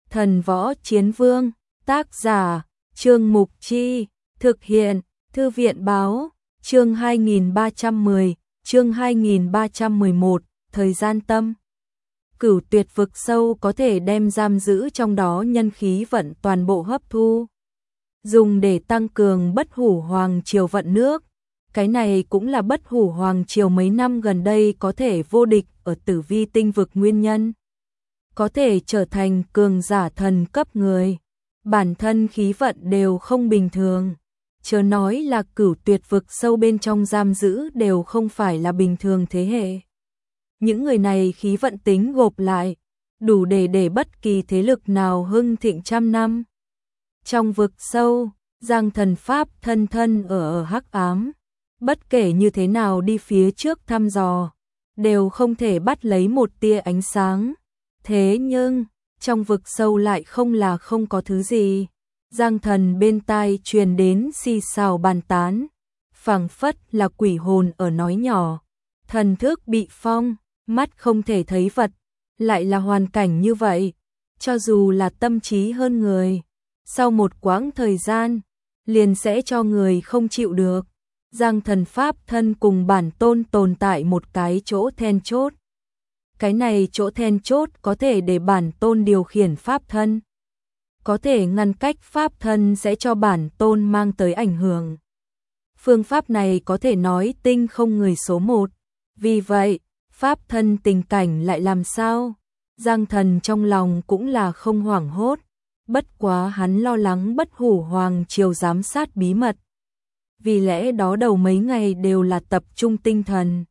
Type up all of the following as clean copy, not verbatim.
Thần Võ Chiến Vương, tác giả, Trương Mục Chi, thực hiện, Thư viện Báo, chương 2310, chương 2311, thời gian tâm. Cửu Tuyệt vực sâu có thể đem giam giữ trong đó nhân khí vận toàn bộ hấp thu, dùng để tăng cường Bất Hủ Hoàng Triều vận nước. Cái này cũng là Bất Hủ Hoàng Triều mấy năm gần đây có thể vô địch ở Tử Vi tinh vực nguyên nhân. Có thể trở thành cường giả thần cấp người, bản thân khí vận đều không bình thường. Chớ nói là Cửu Tuyệt vực sâu bên trong giam giữ đều không phải là bình thường thế hệ. Những người này khí vận tính gộp lại, đủ để bất kỳ thế lực nào hưng thịnh trăm năm. Trong vực sâu, Giang Thần Pháp thân ở hắc ám, bất kể như thế nào đi phía trước thăm dò, đều không thể bắt lấy một tia ánh sáng. Thế nhưng, trong vực sâu lại không có thứ gì. Giang Thần bên tai truyền đến xì xào bàn tán, phảng phất là quỷ hồn ở nói nhỏ. Thần thức bị phong, mắt không thể thấy vật, lại là hoàn cảnh như vậy. Cho dù là tâm trí hơn người, sau một quãng thời gian, liền sẽ cho người không chịu được. Giang Thần Pháp thân cùng bản tôn tồn tại một cái chỗ then chốt. Cái này chỗ then chốt có thể để bản tôn điều khiển pháp thân, có thể ngăn cách pháp thân sẽ cho bản tôn mang tới ảnh hưởng. Phương pháp này có thể nói tinh không người số một. Vì vậy, pháp thân tình cảnh lại làm sao? Giang Thần trong lòng cũng là không hoảng hốt, bất quá hắn lo lắng Bất Hủ Hoàng Triều giám sát bí mật. Vì lẽ đó đầu mấy ngày đều là tập trung tinh thần,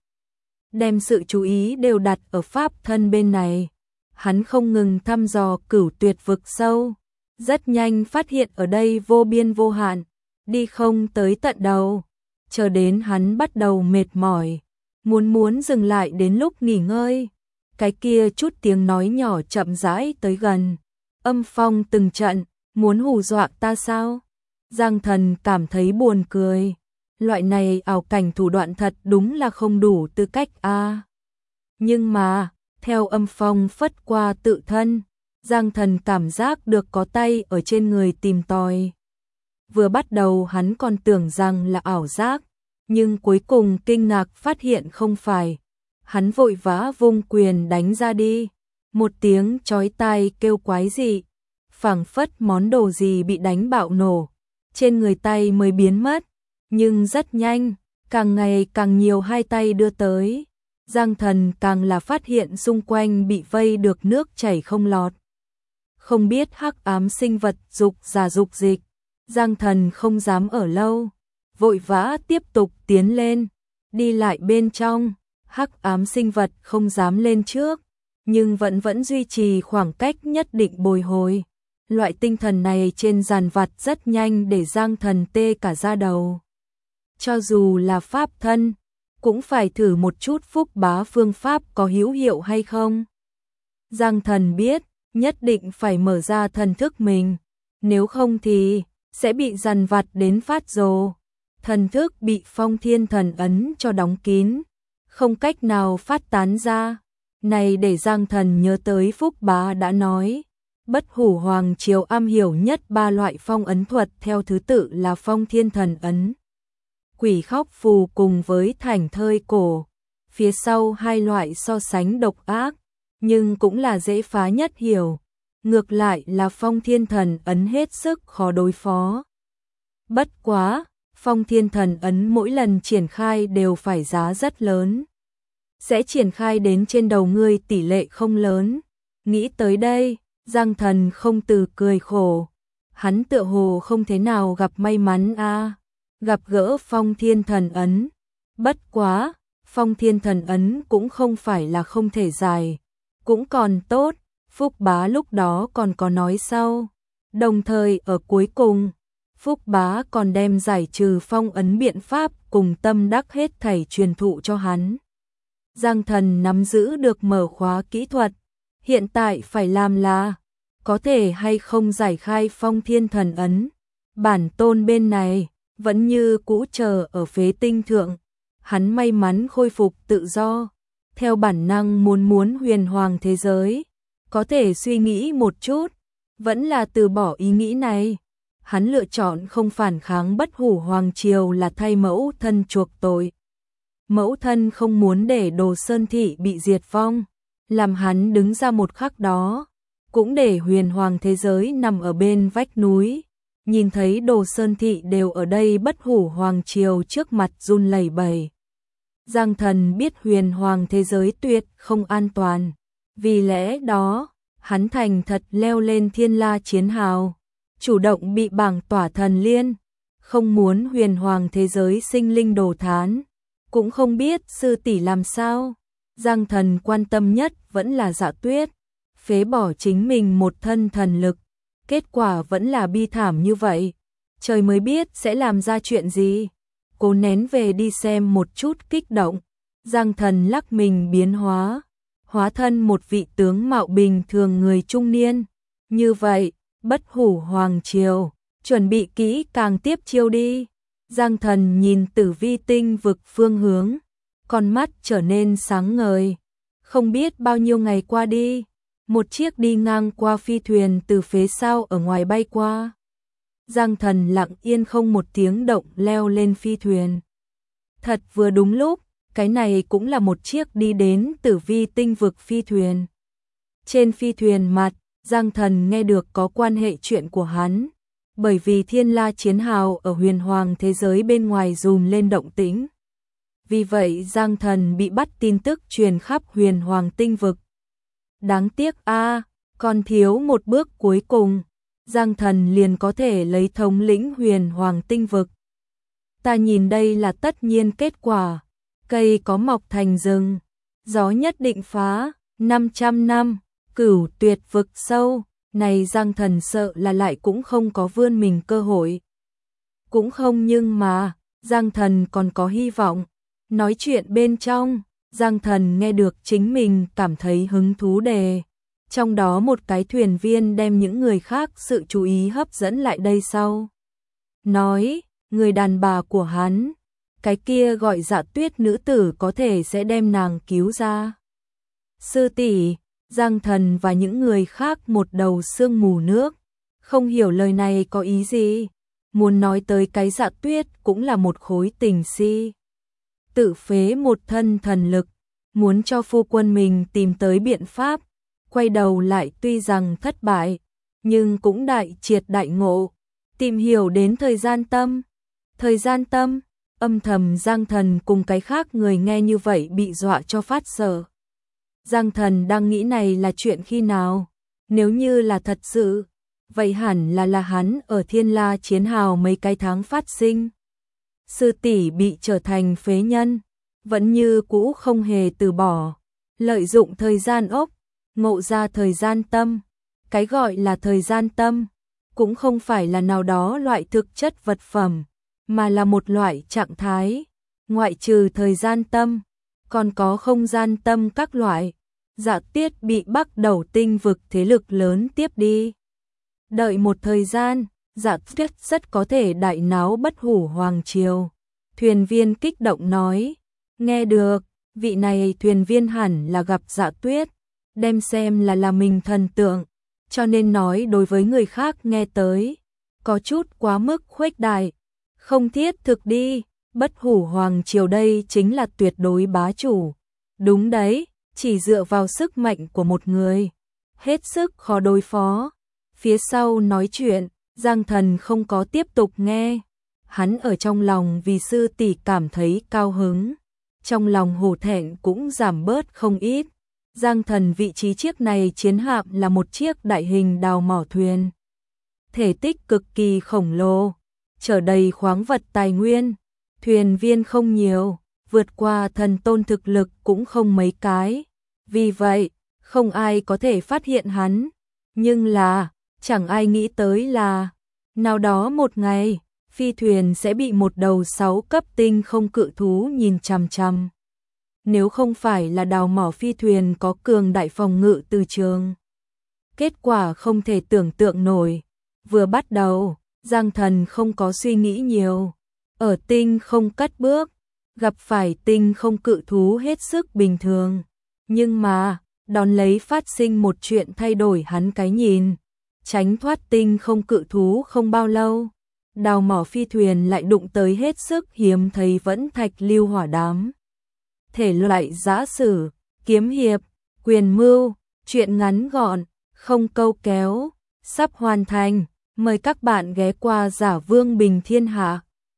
đem sự chú ý đều đặt ở pháp thân bên này. Hắn không ngừng thăm dò Cửu Tuyệt vực sâu, rất nhanh phát hiện ở đây vô biên vô hạn, đi không tới tận đầu. Chờ đến hắn bắt đầu mệt mỏi, muốn dừng lại đến lúc nghỉ ngơi, cái kia chút tiếng nói nhỏ chậm rãi tới gần. Âm phong từng trận, muốn hù dọa ta sao? Giang Thần cảm thấy buồn cười. Loại này ảo cảnh thủ đoạn thật đúng là không đủ tư cách a. Nhưng mà, theo âm phong phất qua tự thân, Giang Thần cảm giác được có tay ở trên người tìm tòi. Vừa bắt đầu hắn còn tưởng rằng là ảo giác, nhưng cuối cùng kinh ngạc phát hiện không phải. Hắn vội vã vung quyền đánh ra đi, một tiếng chói tai kêu quái dị, phảng phất món đồ gì bị đánh bạo nổ, trên người tay mới biến mất. Nhưng rất nhanh, càng ngày càng nhiều hai tay đưa tới. Giang Thần càng là phát hiện xung quanh bị vây được nước chảy không lọt. Không biết hắc ám sinh vật dục giả dục dịch. Giang Thần không dám ở lâu, vội vã tiếp tục tiến lên, đi lại bên trong. Hắc ám sinh vật không dám lên trước, nhưng vẫn duy trì khoảng cách nhất định bồi hồi. Loại tinh thần này trên giàn vặt rất nhanh để Giang Thần tê cả da đầu. Cho dù là pháp thân, cũng phải thử một chút Phúc Bá phương pháp có hữu hiệu hay không. Giang Thần biết, nhất định phải mở ra thần thức mình, nếu không thì sẽ bị dằn vặt đến phát rồ. Thần thức bị Phong Thiên Thần ấn cho đóng kín, không cách nào phát tán ra. Này để Giang Thần nhớ tới Phúc Bá đã nói, Bất Hủ Hoàng Triều am hiểu nhất ba loại phong ấn thuật theo thứ tự là Phong Thiên Thần ấn, Quỷ Khóc Phù cùng với Thành Thơi Cổ. Phía sau hai loại so sánh độc ác, nhưng cũng là dễ phá nhất hiểu. Ngược lại là Phong Thiên Thần ấn hết sức khó đối phó. Bất quá, Phong Thiên Thần ấn mỗi lần triển khai đều phải giá rất lớn. Sẽ triển khai đến trên đầu ngươi tỷ lệ không lớn. Nghĩ tới đây, Giang Thần không từ cười khổ. Hắn tựa hồ không thế nào gặp may mắn a, gặp gỡ Phong Thiên Thần ấn. Bất quá, Phong Thiên Thần ấn cũng không phải là không thể giải, cũng còn tốt. Phúc Bá lúc đó còn có nói sau. Đồng thời ở cuối cùng, Phúc Bá còn đem giải trừ phong ấn biện pháp cùng tâm đắc hết thảy truyền thụ cho hắn. Giang Thần nắm giữ được mở khóa kỹ thuật, hiện tại phải làm là có thể hay không giải khai Phong Thiên Thần ấn. Bản tôn bên này vẫn như cũ chờ ở phế tinh thượng. Hắn may mắn khôi phục tự do, theo bản năng muốn huyền hoàng thế giới. Có thể suy nghĩ một chút, vẫn là từ bỏ ý nghĩ này. Hắn lựa chọn không phản kháng Bất Hủ Hoàng Triều là thay mẫu thân chuộc tội. Mẫu thân không muốn để Đồ Sơn Thị bị diệt vong, làm hắn đứng ra một khắc đó, cũng để huyền hoàng thế giới nằm ở bên vách núi. Nhìn thấy Đồ Sơn Thị đều ở đây, Bất Hủ Hoàng Triều trước mặt run lẩy bẩy. Giang Thần biết huyền hoàng thế giới tuyệt không an toàn, vì lẽ đó, hắn thành thật leo lên Thiên La Chiến Hào, chủ động bị bảng tỏa thần liên, không muốn huyền hoàng thế giới sinh linh đồ thán, cũng không biết sư tỷ làm sao. Giang Thần quan tâm nhất vẫn là Dạ Tuyết, phế bỏ chính mình một thân thần lực, kết quả vẫn là bi thảm như vậy, trời mới biết sẽ làm ra chuyện gì. Cố nén về đi xem một chút kích động, Giang Thần lắc mình biến hóa, hóa thân một vị tướng mạo bình thường người trung niên. Như vậy, Bất Hủ Hoàng Triều, chuẩn bị kỹ càng tiếp chiêu đi. Giang Thần nhìn Tử Vi tinh vực phương hướng, con mắt trở nên sáng ngời. Không biết bao nhiêu ngày qua đi, một chiếc đi ngang qua phi thuyền từ phía sau ở ngoài bay qua. Giang Thần lặng yên không một tiếng động leo lên phi thuyền. Thật vừa đúng lúc, cái này cũng là một chiếc đi đến Tử Vi tinh vực phi thuyền. Trên phi thuyền mặt, Giang Thần nghe được có quan hệ chuyện của hắn, bởi vì Thiên La Chiến Hào ở huyền hoàng thế giới bên ngoài dùm lên động tĩnh. Vì vậy Giang Thần bị bắt tin tức truyền khắp huyền hoàng tinh vực. Đáng tiếc còn thiếu một bước cuối cùng, Giang Thần liền có thể lấy thống lĩnh huyền hoàng tinh vực. Ta nhìn đây là tất nhiên kết quả, cây có mọc thành rừng, gió nhất định phá, 500 năm, cửu tuyệt vực sâu, này Giang Thần sợ là lại cũng không có vươn mình cơ hội. Cũng không, nhưng mà, Giang Thần còn có hy vọng. Nói chuyện bên trong, Giang Thần nghe được chính mình cảm thấy hứng thú đề. Trong đó một cái thuyền viên đem những người khác sự chú ý hấp dẫn lại đây sau. Nói, người đàn bà của hắn, cái kia gọi Dạ Tuyết nữ tử có thể sẽ đem nàng cứu ra. Sư tỷ, Giang Thần và những người khác một đầu sương mù nước, không hiểu lời này có ý gì. Muốn nói tới cái Dạ Tuyết cũng là một khối tình si. Tự phế một thân thần lực, muốn cho phu quân mình tìm tới biện pháp, quay đầu lại tuy rằng thất bại, nhưng cũng đại triệt đại ngộ, tìm hiểu đến thời gian tâm. Thời gian tâm, âm thầm Giang Thần cùng cái khác người nghe như vậy bị dọa cho phát sợ. Giang Thần đang nghĩ này là chuyện khi nào, nếu như là thật sự, vậy hẳn là hắn ở Thiên La Chiến Hào mấy cái tháng phát sinh. Sư tỷ bị trở thành phế nhân, vẫn như cũ không hề từ bỏ, lợi dụng thời gian ốc, ngộ ra thời gian tâm. Cái gọi là thời gian tâm, cũng không phải là nào đó loại thực chất vật phẩm, mà là một loại trạng thái. Ngoại trừ thời gian tâm, còn có không gian tâm các loại. Dạ Tuyết bị Bắc Đầu tinh vực thế lực lớn tiếp đi. Đợi một thời gian, Dạ Tuyết rất có thể đại náo Bất Hủ Hoàng Triều. Thuyền viên kích động nói, nghe được, vị này thuyền viên hẳn là gặp Dạ Tuyết, đem xem là mình thần tượng, cho nên nói đối với người khác nghe tới, có chút quá mức khuếch đại, không thiết thực đi. Bất Hủ Hoàng Triều đây chính là tuyệt đối bá chủ. Đúng đấy, chỉ dựa vào sức mạnh của một người, hết sức khó đối phó. Phía sau nói chuyện, Giang Thần không có tiếp tục nghe. Hắn ở trong lòng vì sư tỷ cảm thấy cao hứng, trong lòng hổ thẹn cũng giảm bớt không ít. Giang Thần vị trí chiếc này chiến hạm là một chiếc đại hình đào mỏ thuyền, thể tích cực kỳ khổng lồ, chở đầy khoáng vật tài nguyên. Thuyền viên không nhiều, vượt qua thần tôn thực lực cũng không mấy cái, vì vậy không ai có thể phát hiện hắn. Nhưng là chẳng ai nghĩ tới là nào đó một ngày phi thuyền sẽ bị một đầu 6 cấp tinh không cự thú nhìn chằm chằm. Nếu không phải là đào mỏ phi thuyền có cường đại phòng ngự từ trường, kết quả không thể tưởng tượng nổi. Vừa bắt đầu, Giang Thần không có suy nghĩ nhiều. Ở tinh không cất bước, gặp phải tinh không cự thú hết sức bình thường. Nhưng mà, đón lấy phát sinh một chuyện thay đổi hắn cái nhìn. tránh thoát tinh không cự thú không bao lâu, đào mỏ phi thuyền lại đụng tới hết sức hiếm thấy vẫn thạch lưu hỏa đám. Thể loại giã sử, kiếm hiệp, quyền mưu, truyện ngắn gọn, không câu kéo, sắp hoàn thành, mời các bạn ghé qua Giả Vương Bình Thiên Hạ.